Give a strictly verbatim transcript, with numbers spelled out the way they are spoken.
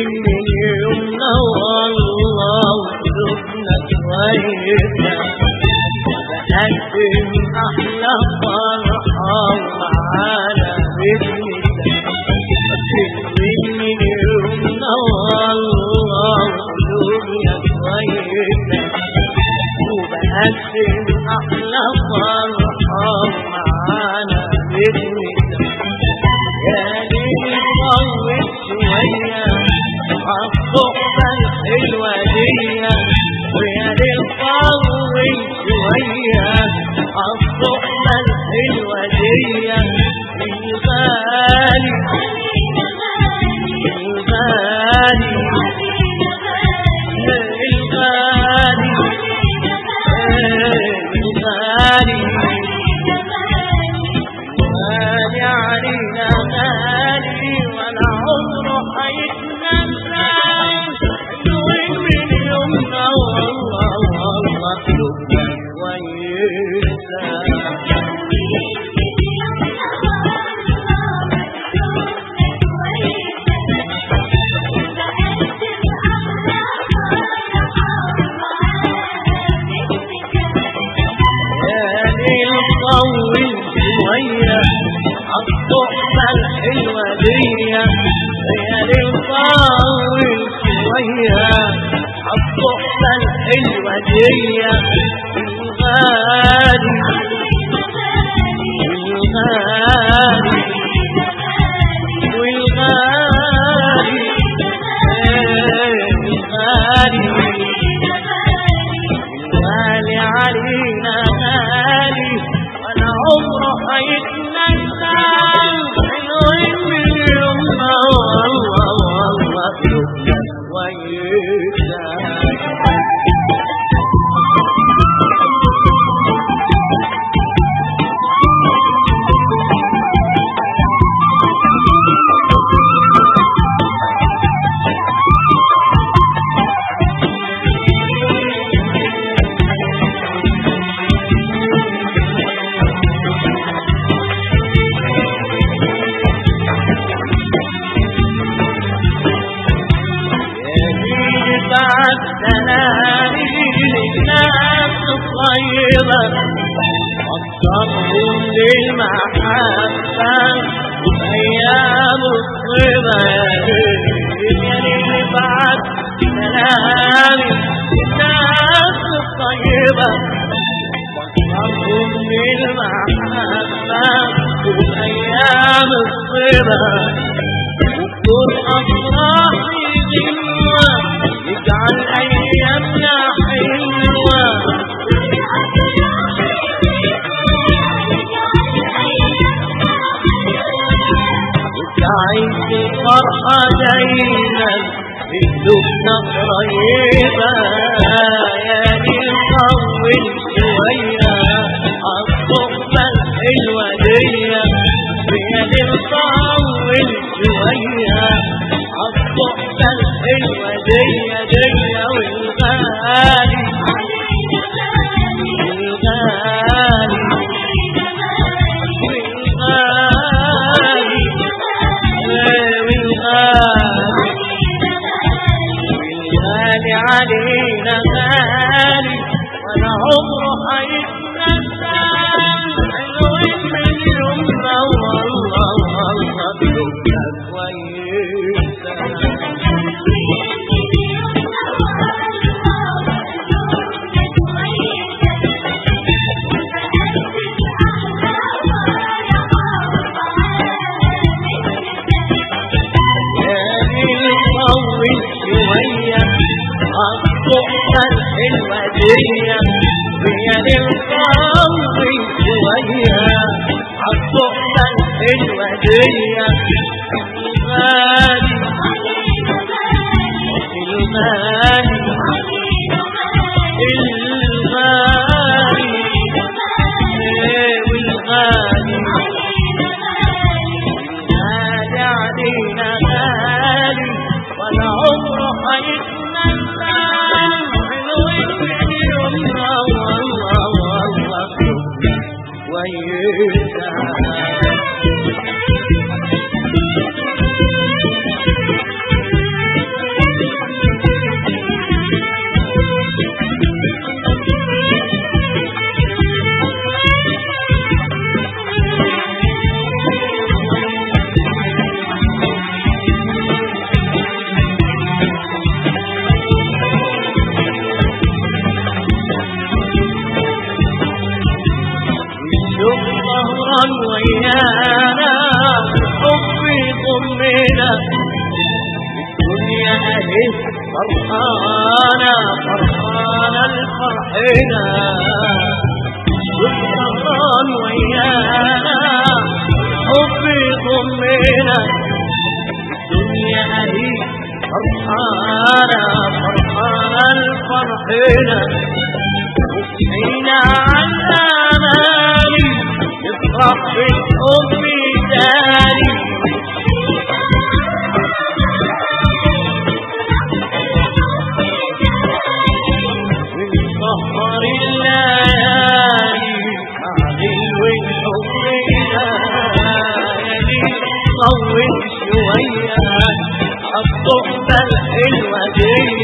من يومنا والله وقلوبنا كويسة بقدم أحلى فرحة ومعانا بنتنا من يومنا والله وقلوبنا كويسة وبقدم أحلى فرحة ومعانا بنتنا يا ليل طول شوية عالصحبة الحلوة دية ويا ليل طول شوية عالصحبة الحلوة دية الغالي الغالي الغالي الغالي غالي علينا غالي ولا عمره هيتنسى حلوين من يومنا والله والله قلوبنا كويسة طول شوية عالصحبة الحلوة دية يا ليل طول شوية عالصحبة الحلوة دية الغالي الغالي والغالي الغالي الغالي علينا غالي ولا عمره هيتنسى حلوين من يومنا والله والله قلوبنا كويسة بعد سلامي للناس الطيبة وصلهم للمحبة وأيام الطيبة يا ليل بعد سلامي للناس الطيبة وصلهم للمحبة وأيام الطيبة وكل أفراحي غنوة يجعل أيامنا حلوة وتعيش الفرحة دايما قلوبنا قريبة يا ليل طول شوية عالصحبة الحلوة دية يا ليل طول شوية عالصحبة الحلوة دية دية والغالي والغالي والغالي والغالي علينا غالي ولا عمره هيتنسى حلوين من يومنا والله والله قلوبنا كويسة طول شوية عالصحبة الحلوة دية يا ليل طول شوية عالصحبة الحلوة دية الغالي الغالي الغالي والغالي الغالي علينا غالي ولا عمره هيتنسى حلوين من يومنا والله والله كويسة ايه فرحانة فرحانة الفرحنا والسهران ويانا حب يضمنا الدنيا اهي فرحانة فرحانة الفرحنا وحينا على امالي نفرح بالحب تاني سهر الليالي علي والحب ليالي طول شوية عالصحبة الحلوة دي